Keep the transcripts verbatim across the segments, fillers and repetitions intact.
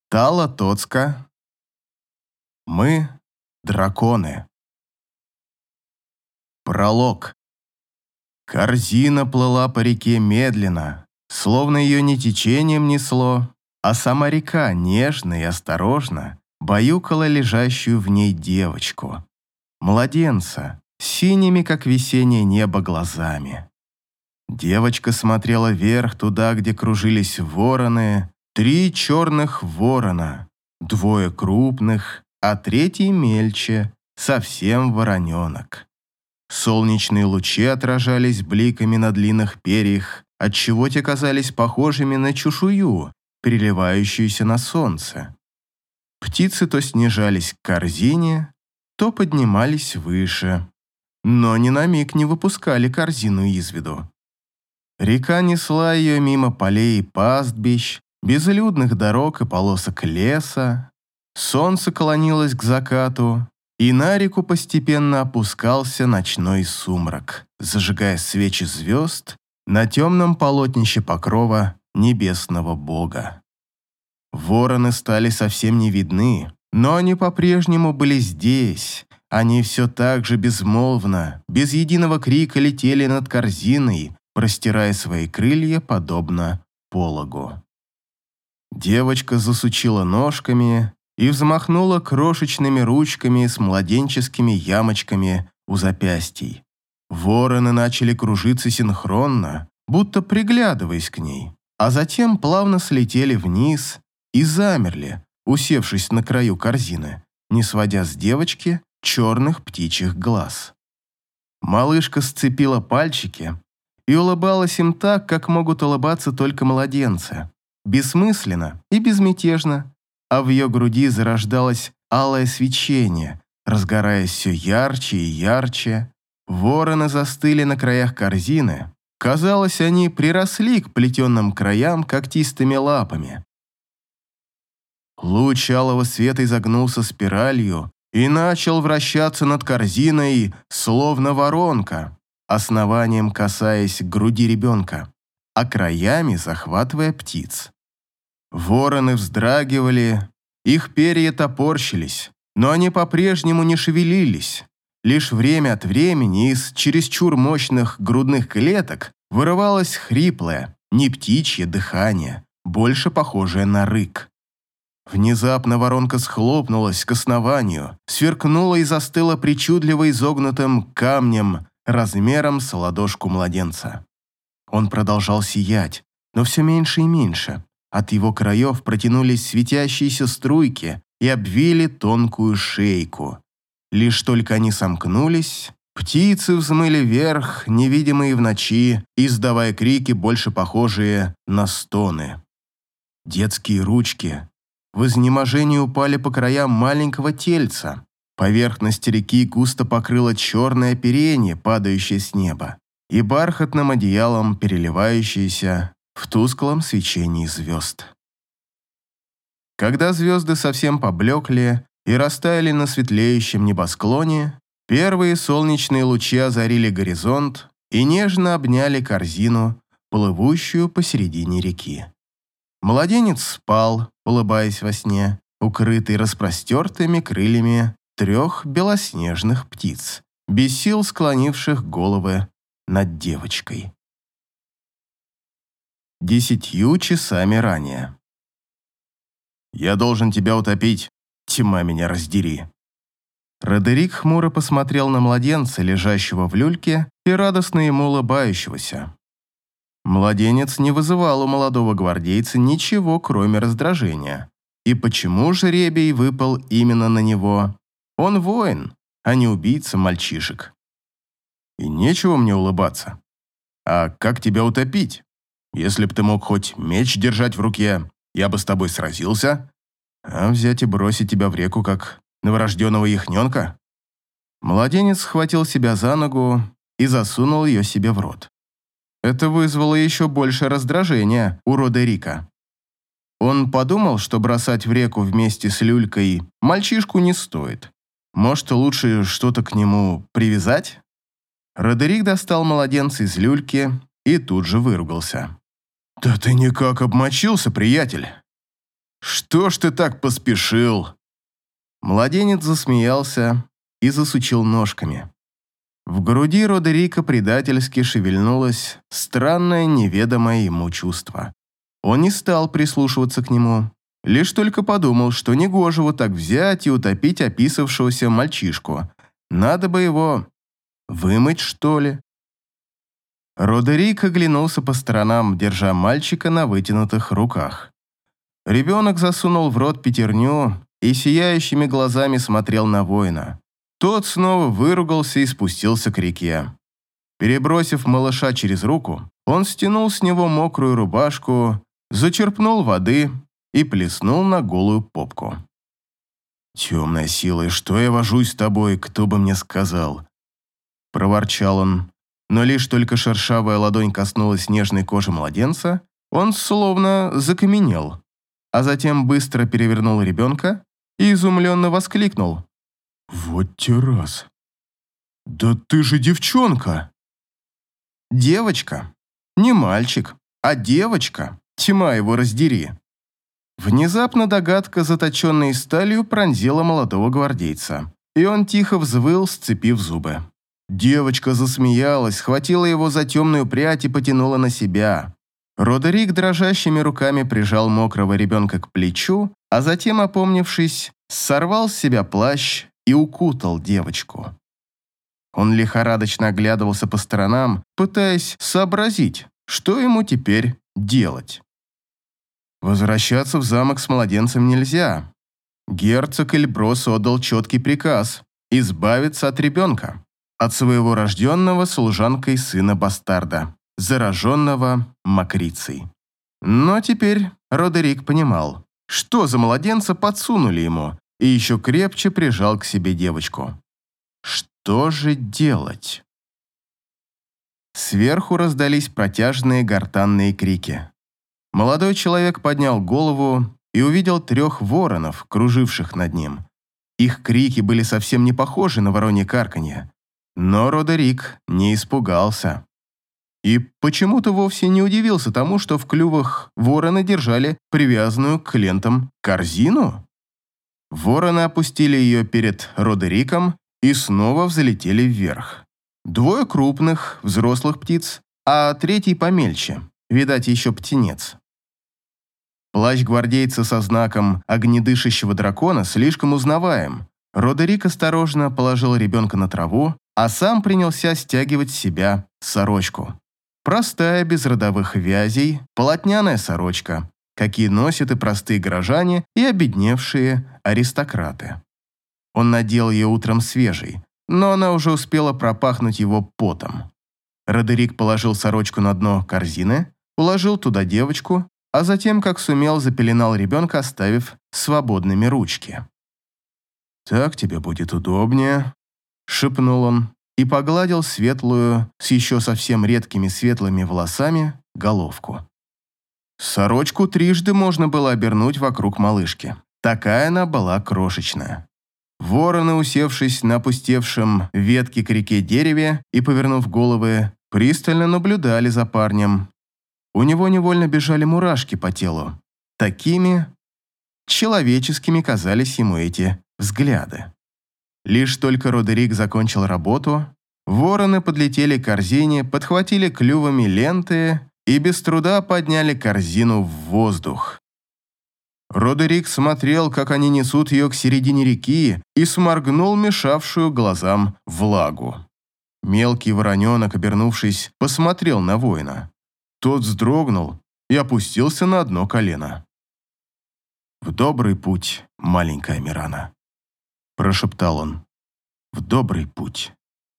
Тала Тоцка. Мы – драконы. Пролог. Корзина плыла по реке медленно, словно ее не течением несло, а сама река нежно и осторожно баюкала лежащую в ней девочку. Младенца, синими, как весеннее небо, глазами. Девочка смотрела вверх туда, где кружились вороны, три черных ворона, двое крупных, а третий мельче, совсем вороненок. Солнечные лучи отражались бликами на длинных перьях, отчего те казались похожими на чешую, переливающуюся на солнце. Птицы то снижались к корзине, то поднимались выше, но ни на миг не выпускали корзину из виду. Река несла ее мимо полей и пастбищ, безлюдных дорог и полосок леса. Солнце клонилось к закату, и на реку постепенно опускался ночной сумрак, зажигая свечи звезд на темном полотнище покрова небесного бога. Вороны стали совсем не видны, но они по-прежнему были здесь. Они все так же безмолвно, без единого крика летели над корзиной, простирая свои крылья подобно пологу. Девочка засучила ножками и взмахнула крошечными ручками с младенческими ямочками у запястий. Вороны начали кружиться синхронно, будто приглядываясь к ней, а затем плавно слетели вниз и замерли, усевшись на краю корзины, не сводя с девочки черных птичьих глаз. Малышка сцепила пальчики и улыбалась им так, как могут улыбаться только младенцы, бессмысленно и безмятежно, а в ее груди зарождалось алое свечение, разгораясь все ярче и ярче. Вороны застыли на краях корзины. Казалось, они приросли к плетенным краям когтистыми лапами. Луч алого света изогнулся спиралью и начал вращаться над корзиной, словно воронка, основанием касаясь груди ребенка, а краями захватывая птиц. Вороны вздрагивали, их перья топорщились, но они по-прежнему не шевелились. Лишь время от времени из чересчур мощных грудных клеток вырывалось хриплое, не птичье дыхание, больше похожее на рык. Внезапно воронка схлопнулась к основанию, сверкнула и застыла причудливо изогнутым камнем размером с ладошку младенца. Он продолжал сиять, но все меньше и меньше. От его краев протянулись светящиеся струйки и обвили тонкую шейку. Лишь только они сомкнулись, птицы взмыли вверх, невидимые в ночи, издавая крики, больше похожие на стоны. Детские ручки в изнеможении упали по краям маленького тельца. Поверхность реки густо покрыло черное оперение, падающее с неба, и бархатным одеялом переливающееся в тусклом свечении звезд. Когда звезды совсем поблекли и растаяли на светлеющем небосклоне, первые солнечные лучи озарили горизонт и нежно обняли корзину, плывущую посередине реки. Младенец спал, улыбаясь во сне, укрытый распростертыми крыльями трех белоснежных птиц, без сил склонивших головы над девочкой. Десятью часами ранее. «Я должен тебя утопить, тьма меня раздери». Родерик хмуро посмотрел на младенца, лежащего в люльке, и радостно ему улыбающегося. Младенец не вызывал у молодого гвардейца ничего, кроме раздражения. И почему жребий выпал именно на него? Он воин, а не убийца мальчишек. «И нечего мне улыбаться. А как тебя утопить? Если б ты мог хоть меч держать в руке, я бы с тобой сразился, а взять и бросить тебя в реку, как новорожденного яхненка». Младенец схватил себя за ногу и засунул ее себе в рот. Это вызвало еще больше раздражения у Родерика. Он подумал, что бросать в реку вместе с люлькой мальчишку не стоит. Может, лучше что-то к нему привязать? Родерик достал младенца из люльки и тут же выругался. «Да ты никак обмочился, приятель!» «Что ж ты так поспешил?» Младенец засмеялся и засучил ножками. В груди Родерика предательски шевельнулось странное неведомое ему чувство. Он не стал прислушиваться к нему, лишь только подумал, что негоже вот так взять и утопить описавшегося мальчишку. Надо бы его вымыть, что ли. Родерик оглянулся по сторонам, держа мальчика на вытянутых руках. Ребенок засунул в рот пятерню и сияющими глазами смотрел на воина. Тот снова выругался и спустился к реке. Перебросив малыша через руку, он стянул с него мокрую рубашку, зачерпнул воды и плеснул на голую попку. «Темная сила, и что я вожусь с тобой, кто бы мне сказал?» Проворчал он, но лишь только шершавая ладонь коснулась нежной кожи младенца, он словно закаменел, а затем быстро перевернул ребенка и изумленно воскликнул. «Вот те раз! Да ты же девчонка!» «Девочка. Не мальчик, а девочка. Тьма его раздери!» Внезапно догадка, заточенной сталью, пронзила молодого гвардейца, и он тихо взвыл, сцепив зубы. Девочка засмеялась, схватила его за темную прядь и потянула на себя. Родерик дрожащими руками прижал мокрого ребенка к плечу, а затем, опомнившись, сорвал с себя плащ и укутал девочку. Он лихорадочно оглядывался по сторонам, пытаясь сообразить, что ему теперь делать. Возвращаться в замок с младенцем нельзя. Герцог Эльброс отдал четкий приказ избавиться от ребенка, от своего рожденного служанкой сына-бастарда, зараженного мокрицей. Но теперь Родерик понимал, что за младенца подсунули ему, и еще крепче прижал к себе девочку. Что же делать? Сверху раздались протяжные гортанные крики. Молодой человек поднял голову и увидел трех воронов, круживших над ним. Их крики были совсем не похожи на воронье карканье, но Родерик не испугался. И почему-то вовсе не удивился тому, что в клювах вороны держали привязанную к лентам корзину. Вороны опустили ее перед Родериком и снова взлетели вверх. Двое крупных, взрослых птиц, а третий помельче, видать, еще птенец. Плащ гвардейца со знаком огнедышащего дракона слишком узнаваем. Родерик осторожно положил ребенка на траву, а сам принялся стягивать с себя сорочку. Простая, без родовых вязей, полотняная сорочка, какие носят и простые горожане, и обедневшие аристократы. Он надел ее утром свежей, но она уже успела пропахнуть его потом. Родерик положил сорочку на дно корзины, уложил туда девочку, а затем, как сумел, запеленал ребенка, оставив свободными ручки. «Так тебе будет удобнее», — шепнул он и погладил светлую, с еще совсем редкими светлыми волосами, головку. Сорочку трижды можно было обернуть вокруг малышки. Такая она была крошечная. Вороны, усевшись на опустевшем ветке к реке дереве и повернув головы, пристально наблюдали за парнем. У него невольно бежали мурашки по телу. Такими человеческими казались ему эти взгляды. Лишь только Родерик закончил работу, вороны подлетели к корзине, подхватили клювами ленты и без труда подняли корзину в воздух. Родерик смотрел, как они несут ее к середине реки, и сморгнул мешавшую глазам влагу. Мелкий вороненок, обернувшись, посмотрел на воина. Тот вздрогнул и опустился на одно колено. «В добрый путь, маленькая Мирана», – прошептал он. «В добрый путь».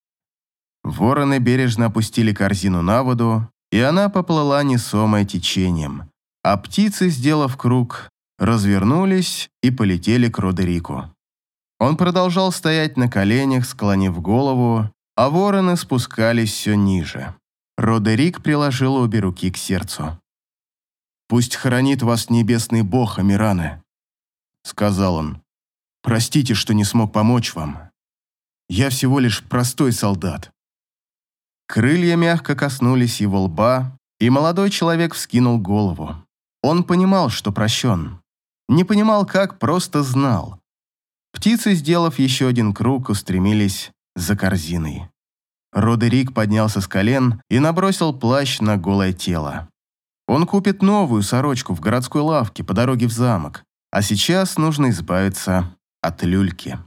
Вороны бережно опустили корзину на воду, и она поплыла несомая течением, а птицы, сделав круг, развернулись и полетели к Родерику. Он продолжал стоять на коленях, склонив голову, а вороны спускались все ниже. Родерик приложил обе руки к сердцу. «Пусть хранит вас небесный бог, Амираны», — сказал он. «Простите, что не смог помочь вам. Я всего лишь простой солдат». Крылья мягко коснулись его лба, и молодой человек вскинул голову. Он понимал, что прощен. Не понимал как, просто знал. Птицы, сделав еще один круг, устремились за корзиной. Родерик поднялся с колен и набросил плащ на голое тело. Он купит новую сорочку в городской лавке по дороге в замок, а сейчас нужно избавиться от люльки.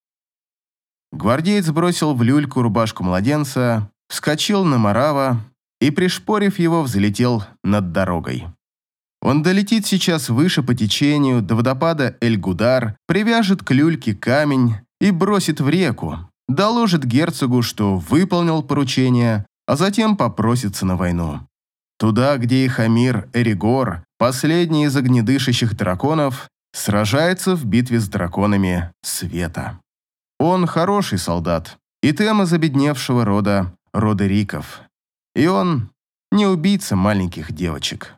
Гвардеец бросил в люльку рубашку младенца, вскочил на Марава и, пришпорив его, взлетел над дорогой. Он долетит сейчас выше по течению до водопада Эль-Гудар, привяжет к люльке камень и бросит в реку, доложит герцогу, что выполнил поручение, а затем попросится на войну. Туда, где их Амир Эригор, последний из огнедышащих драконов, сражается в битве с драконами света. Он хороший солдат, и тем из обедневшего рода Родериков. И он не убийца маленьких девочек.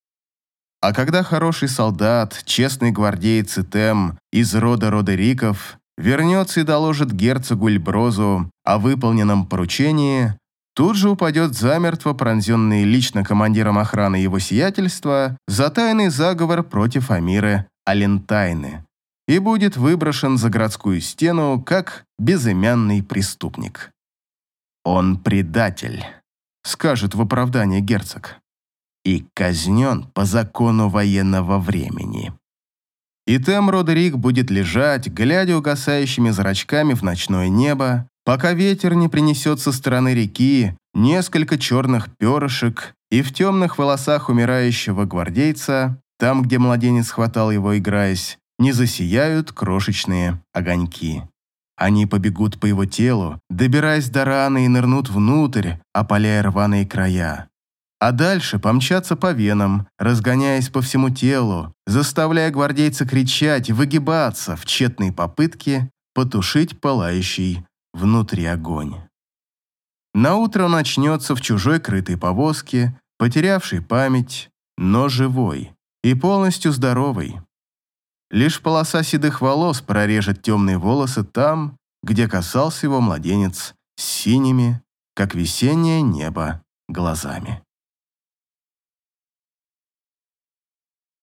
А когда хороший солдат, честный гвардеец Итем из рода Родериков вернется и доложит герцогу Эльброзу о выполненном поручении, тут же упадет замертво пронзенный лично командиром охраны его сиятельства за тайный заговор против Амиры Алентайны и будет выброшен за городскую стену как безымянный преступник. «Он предатель», — скажет в оправдании герцог, «и казнен по закону военного времени». И Тем Родерик будет лежать, глядя угасающими зрачками в ночное небо, пока ветер не принесет со стороны реки несколько черных перышек, и в темных волосах умирающего гвардейца, там, где младенец хватал его, играясь, не засияют крошечные огоньки. Они побегут по его телу, добираясь до раны и нырнут внутрь, опаляя рваные края. А дальше помчатся по венам, разгоняясь по всему телу, заставляя гвардейца кричать и выгибаться в тщетной попытке потушить пылающий внутри огонь. Наутро он начнется в чужой крытой повозке, потерявшей память, но живой и полностью здоровой. Лишь полоса седых волос прорежет темные волосы там, где касался его младенец с синими, как весеннее небо, глазами.